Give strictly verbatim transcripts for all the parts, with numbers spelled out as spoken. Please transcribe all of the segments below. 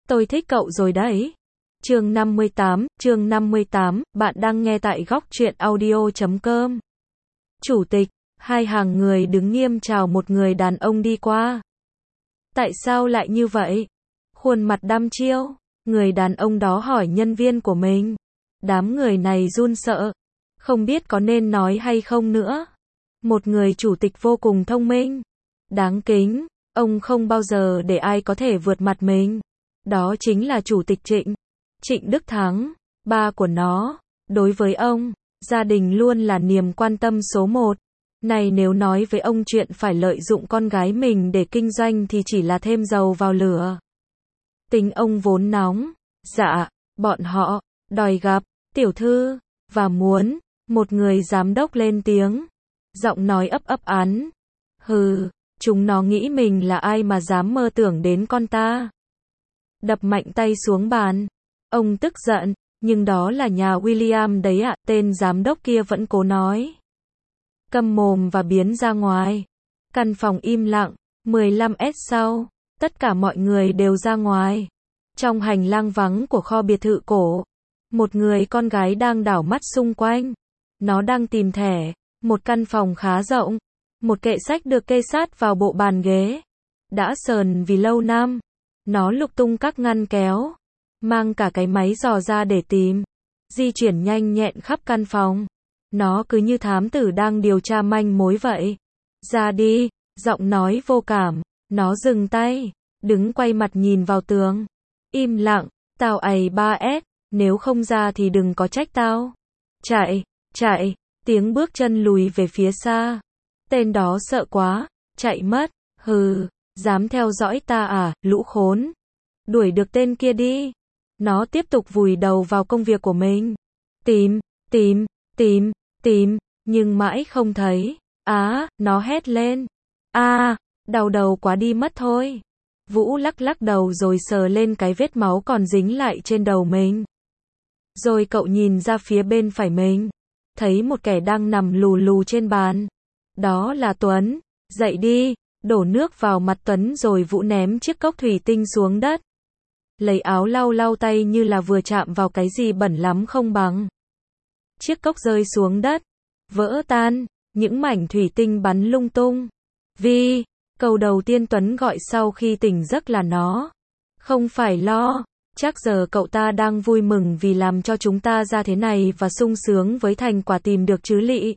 Tôi thích cậu rồi đấy. Chương năm mươi tám, chương năm mươi tám, bạn đang nghe tại góc truyện audio chấm com. Chủ tịch, hai hàng người đứng nghiêm chào một người đàn ông đi qua. Tại sao lại như vậy? Khuôn mặt đăm chiêu, người đàn ông đó hỏi nhân viên của mình. Đám người này run sợ, không biết có nên nói hay không nữa. Một người chủ tịch vô cùng thông minh, đáng kính, ông không bao giờ để ai có thể vượt mặt mình. Đó chính là chủ tịch Trịnh, Trịnh Đức Thắng, ba của nó. Đối với ông, gia đình luôn là niềm quan tâm số một. Này nếu nói với ông chuyện phải lợi dụng con gái mình để kinh doanh thì chỉ là thêm dầu vào lửa. Tính ông vốn nóng. Dạ, bọn họ đòi gặp tiểu thư và muốn một người giám đốc lên tiếng. Giọng nói ấp ấp án. Hừ, chúng nó nghĩ mình là ai mà dám mơ tưởng đến con ta. Đập mạnh tay xuống bàn. Ông tức giận, nhưng đó là nhà William đấy ạ, tên giám đốc kia vẫn cố nói. Câm mồm và biến ra ngoài. Căn phòng im lặng, mười lăm phút sau, tất cả mọi người đều ra ngoài. Trong hành lang vắng của kho biệt thự cổ, một người con gái đang đảo mắt xung quanh. Nó đang tìm thẻ, một căn phòng khá rộng, một kệ sách được kê sát vào bộ bàn ghế. Đã sờn vì lâu năm, nó lục tung các ngăn kéo, mang cả cái máy dò ra để tìm, di chuyển nhanh nhẹn khắp căn phòng. Nó cứ như thám tử đang điều tra manh mối vậy. Ra đi, giọng nói vô cảm, nó dừng tay, đứng quay mặt nhìn vào tường. Im lặng, tao ầy ba s, nếu không ra thì đừng có trách tao. Chạy, chạy, tiếng bước chân lùi về phía xa. Tên đó sợ quá, chạy mất, hừ, dám theo dõi ta à, lũ khốn. Đuổi được tên kia đi. Nó tiếp tục vùi đầu vào công việc của mình. Tìm, tìm, tìm, tìm, nhưng mãi không thấy. Á, nó hét lên. A, đau đầu quá đi mất thôi. Vũ lắc lắc đầu rồi sờ lên cái vết máu còn dính lại trên đầu mình. Rồi cậu nhìn ra phía bên phải mình, thấy một kẻ đang nằm lù lù trên bàn. Đó là Tuấn. Dậy đi, đổ nước vào mặt Tuấn rồi Vũ ném chiếc cốc thủy tinh xuống đất. Lấy áo lau lau tay như là vừa chạm vào cái gì bẩn lắm không bằng. Chiếc cốc rơi xuống đất, vỡ tan, những mảnh thủy tinh bắn lung tung. Vi, câu đầu tiên Tuấn gọi sau khi tỉnh giấc là nó. Không phải lo, chắc giờ cậu ta đang vui mừng vì làm cho chúng ta ra thế này và sung sướng với thành quả tìm được chứ lị.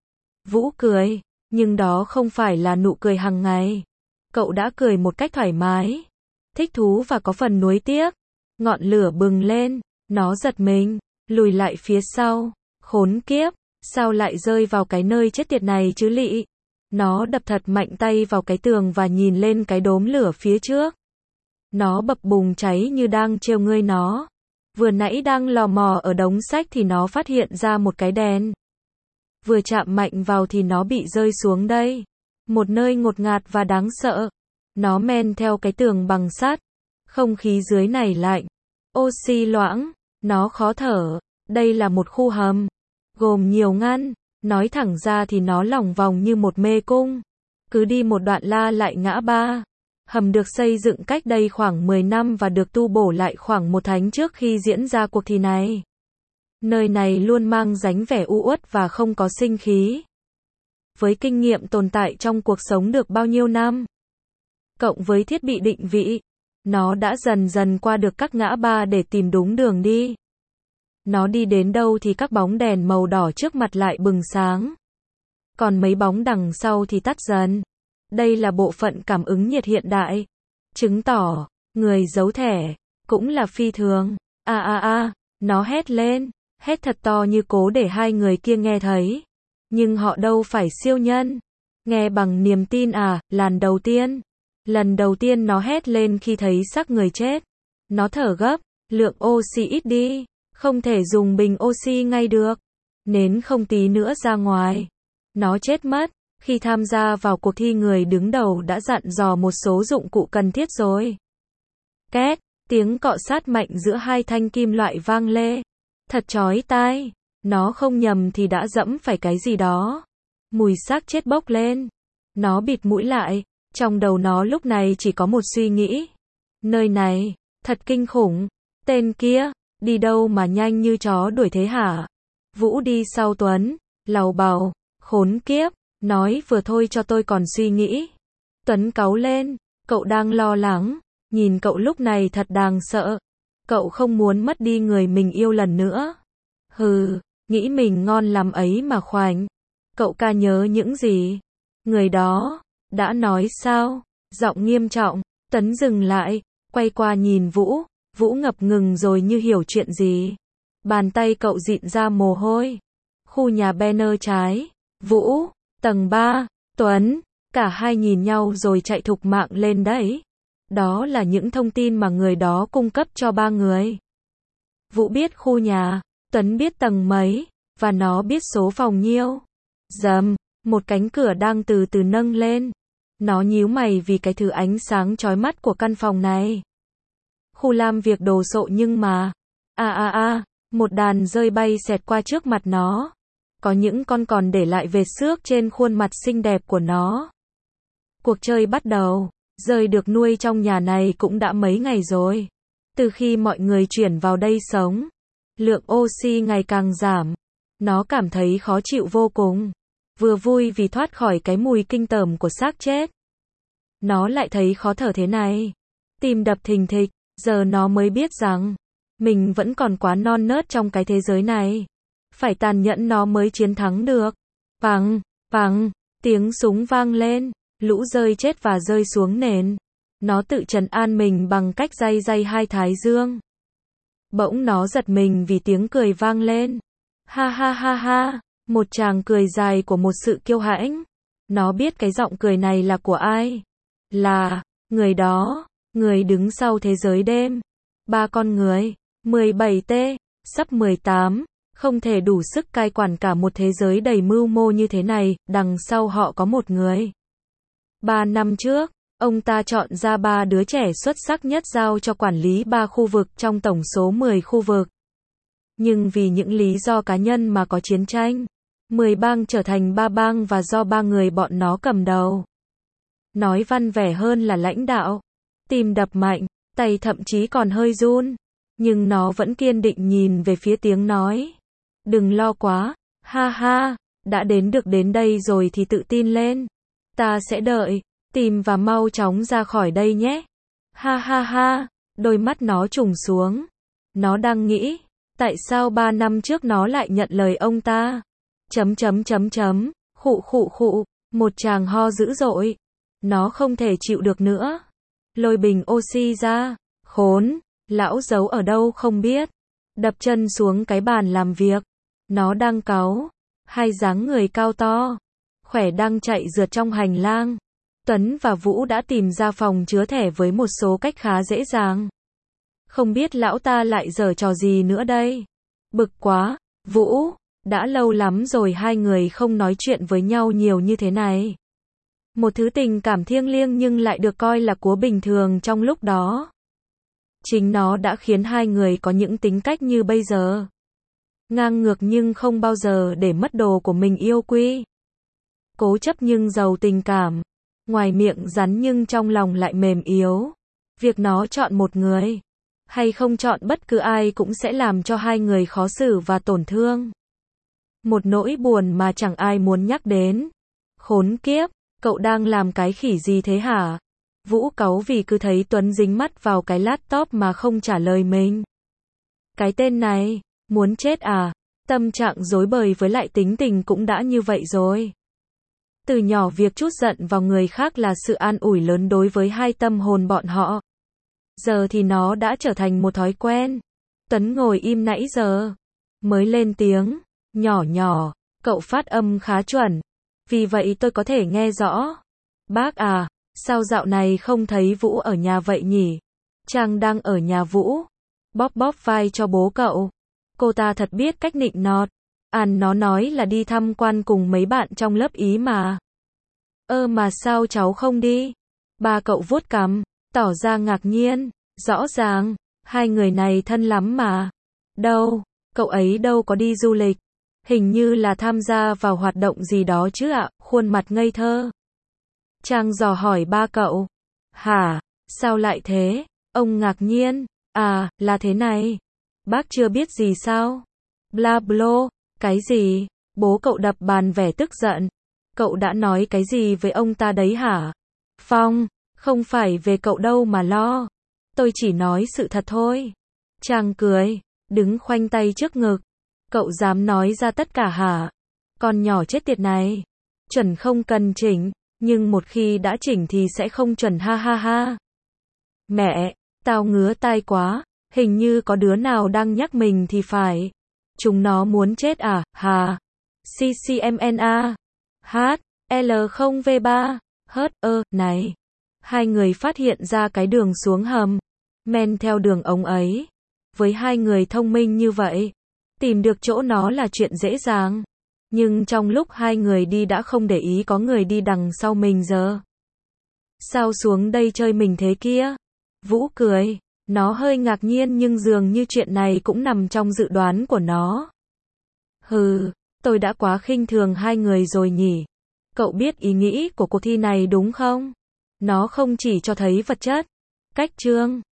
Vũ cười, nhưng đó không phải là nụ cười hàng ngày. Cậu đã cười một cách thoải mái, thích thú và có phần nuối tiếc. Ngọn lửa bừng lên, nó giật mình, lùi lại phía sau. Khốn kiếp, sao lại rơi vào cái nơi chết tiệt này chứ lị. Nó đập thật mạnh tay vào cái tường và nhìn lên cái đốm lửa phía trước. Nó bập bùng cháy như đang trêu ngươi nó. Vừa nãy đang lò mò ở đống sách thì nó phát hiện ra một cái đèn. Vừa chạm mạnh vào thì nó bị rơi xuống đây. Một nơi ngột ngạt và đáng sợ. Nó men theo cái tường bằng sắt. Không khí dưới này lạnh. Oxy loãng. Nó khó thở. Đây là một khu hầm, gồm nhiều ngăn. Nói thẳng ra thì nó lỏng vòng như một mê cung. Cứ đi một đoạn la lại ngã ba. Hầm được xây dựng cách đây khoảng mười năm và được tu bổ lại khoảng một tháng trước khi diễn ra cuộc thi này. Nơi này luôn mang dáng vẻ u uất và không có sinh khí. Với kinh nghiệm tồn tại trong cuộc sống được bao nhiêu năm, cộng với thiết bị định vị, nó đã dần dần qua được các ngã ba để tìm đúng đường đi. Nó đi đến đâu thì các bóng đèn màu đỏ trước mặt lại bừng sáng. Còn mấy bóng đằng sau thì tắt dần. Đây là bộ phận cảm ứng nhiệt hiện đại. Chứng tỏ, người giấu thẻ, cũng là phi thường. A a a, nó hét lên, hét thật to như cố để hai người kia nghe thấy. Nhưng họ đâu phải siêu nhân. Nghe bằng niềm tin à, lần đầu tiên. Lần đầu tiên nó hét lên khi thấy xác người chết. Nó thở gấp, lượng oxy ít đi. Không thể dùng bình oxy ngay được. Nến không tí nữa ra ngoài. Nó chết mất. Khi tham gia vào cuộc thi người đứng đầu đã dặn dò một số dụng cụ cần thiết rồi. Két, tiếng cọ sát mạnh giữa hai thanh kim loại vang lê. Thật chói tai. Nó không nhầm thì đã dẫm phải cái gì đó. Mùi xác chết bốc lên. Nó bịt mũi lại. Trong đầu nó lúc này chỉ có một suy nghĩ. Nơi này, Thật kinh khủng. Tên kia, đi đâu mà nhanh như chó đuổi thế hả? Vũ đi sau Tuấn, làu bàu, khốn kiếp, nói vừa thôi cho tôi còn suy nghĩ. Tuấn cáu lên, cậu đang lo lắng, nhìn cậu lúc này thật đáng sợ. Cậu không muốn mất đi người mình yêu lần nữa. Hừ, nghĩ mình ngon lắm ấy mà khoảnh. Cậu ca nhớ những gì? Người đó, đã nói sao? Giọng nghiêm trọng, Tuấn dừng lại, quay qua nhìn Vũ, Vũ ngập ngừng rồi như hiểu chuyện gì. Bàn tay cậu dịn ra mồ hôi. Khu nhà banner trái, Vũ, tầng ba, Tuấn, cả hai nhìn nhau rồi chạy thục mạng lên đấy. Đó là những thông tin mà người đó cung cấp cho ba người. Vũ biết khu nhà, Tuấn biết tầng mấy, và nó biết số phòng nhiêu. Rầm, một cánh cửa đang từ từ nâng lên. Nó nhíu mày vì cái thứ ánh sáng chói mắt của căn phòng này. Khu làm việc đồ sộ nhưng mà... À à à, một đàn rơi bay xẹt qua trước mặt nó. Có những con còn để lại vệt xước trên khuôn mặt xinh đẹp của nó. Cuộc chơi bắt đầu. Rơi được nuôi trong nhà này cũng đã mấy ngày rồi. Từ khi mọi người chuyển vào đây sống, lượng oxy ngày càng giảm. Nó cảm thấy khó chịu vô cùng. Vừa vui vì thoát khỏi cái mùi kinh tởm của xác chết. Nó lại thấy khó thở thế này. Tim đập thình thịch, giờ nó mới biết rằng mình vẫn còn quá non nớt trong cái thế giới này. Phải tàn nhẫn nó mới chiến thắng được. Bằng, bằng, tiếng súng vang lên. Lũ rơi chết và rơi xuống nền. Nó tự trấn an mình bằng cách day day hai thái dương. Bỗng nó giật mình vì tiếng cười vang lên. Ha ha ha ha, một tràng cười dài của một sự kiêu hãnh. Nó biết cái giọng cười này là của ai. Là, người đó, người đứng sau thế giới đêm. Ba con người, mười bảy T, sắp mười tám, không thể đủ sức cai quản cả một thế giới đầy mưu mô như thế này, đằng sau họ có một người. Ba năm trước, ông ta chọn ra ba đứa trẻ xuất sắc nhất giao cho quản lý ba khu vực trong tổng số mười khu vực. Nhưng vì những lý do cá nhân mà có chiến tranh, mười bang trở thành ba bang và do ba người bọn nó cầm đầu. Nói văn vẻ hơn là lãnh đạo. Tim đập mạnh, tay thậm chí còn hơi run. Nhưng nó vẫn kiên định nhìn về phía tiếng nói. Đừng lo quá, ha ha, đã đến được đến đây rồi thì tự tin lên. Ta sẽ đợi, tìm và mau chóng ra khỏi đây nhé. Ha ha ha, đôi mắt nó trùng xuống. Nó đang nghĩ, tại sao ba năm trước nó lại nhận lời ông ta? Chấm chấm chấm chấm, khụ khụ khụ, một tràng ho dữ dội. Nó không thể chịu được nữa. Lôi bình oxy ra, khốn, lão giấu ở đâu không biết. Đập chân xuống cái bàn làm việc. Nó đang cáu, hai dáng người cao to. Khỏe đang chạy rượt trong hành lang. Tuấn và Vũ đã tìm ra phòng chứa thẻ với một số cách khá dễ dàng. Không biết lão ta lại giở trò gì nữa đây. Bực quá, Vũ, đã lâu lắm rồi hai người không nói chuyện với nhau nhiều như thế này. Một thứ tình cảm thiêng liêng nhưng lại được coi là của bình thường trong lúc đó. Chính nó đã khiến hai người có những tính cách như bây giờ. Ngang ngược nhưng không bao giờ để mất đồ của mình yêu quý. Cố chấp nhưng giàu tình cảm. Ngoài miệng rắn nhưng trong lòng lại mềm yếu. Việc nó chọn một người, hay không chọn bất cứ ai cũng sẽ làm cho hai người khó xử và tổn thương. Một nỗi buồn mà chẳng ai muốn nhắc đến. Khốn kiếp, cậu đang làm cái khỉ gì thế hả? Vũ cáu vì cứ thấy Tuấn dính mắt vào cái laptop mà không trả lời mình. Cái tên này, muốn chết à? Tâm trạng rối bời với lại tính tình cũng đã như vậy rồi. Từ nhỏ việc trút giận vào người khác là sự an ủi lớn đối với hai tâm hồn bọn họ. Giờ thì nó đã trở thành một thói quen. Tuấn ngồi im nãy giờ. Mới lên tiếng. Nhỏ nhỏ, cậu phát âm khá chuẩn. Vì vậy tôi có thể nghe rõ. Bác à, sao dạo này không thấy Vũ ở nhà vậy nhỉ? Trang đang ở nhà Vũ. Bóp bóp vai cho bố cậu. Cô ta thật biết cách nịnh nọt. Àn nó nói là đi tham quan cùng mấy bạn trong lớp ý mà. Ơ mà sao cháu không đi? Ba cậu vuốt cằm, tỏ ra ngạc nhiên. Rõ ràng, hai người này thân lắm mà. Đâu, cậu ấy đâu có đi du lịch. Hình như là tham gia vào hoạt động gì đó chứ ạ, khuôn mặt ngây thơ. Trang dò hỏi ba cậu. Hả, sao lại thế? Ông ngạc nhiên, à, là thế này. Bác chưa biết gì sao? Bla blo, cái gì? Bố cậu đập bàn vẻ tức giận. Cậu đã nói cái gì với ông ta đấy hả? Phong, không phải về cậu đâu mà lo. Tôi chỉ nói sự thật thôi. Chàng cười, đứng khoanh tay trước ngực. Cậu dám nói ra tất cả hả? Con nhỏ chết tiệt này. Chuẩn không cần chỉnh, nhưng một khi đã chỉnh thì sẽ không chuẩn ha ha ha. Mẹ, tao ngứa tai quá, hình như có đứa nào đang nhắc mình thì phải. Chúng nó muốn chết à, hà. xê xê em en a. Hát, lờ không vê ba. Hớt, ơ, này. Hai người phát hiện ra cái đường xuống hầm. Men theo đường ống ấy. Với hai người thông minh như vậy, tìm được chỗ nó là chuyện dễ dàng. Nhưng trong lúc hai người đi đã không để ý có người đi đằng sau mình giờ. Sao xuống đây chơi mình thế kia? Vũ cười. Nó hơi ngạc nhiên nhưng dường như chuyện này cũng nằm trong dự đoán của nó. Hừ, tôi đã quá khinh thường hai người rồi nhỉ. Cậu biết ý nghĩ của cuộc thi này đúng không? Nó không chỉ cho thấy vật chất, cách chương,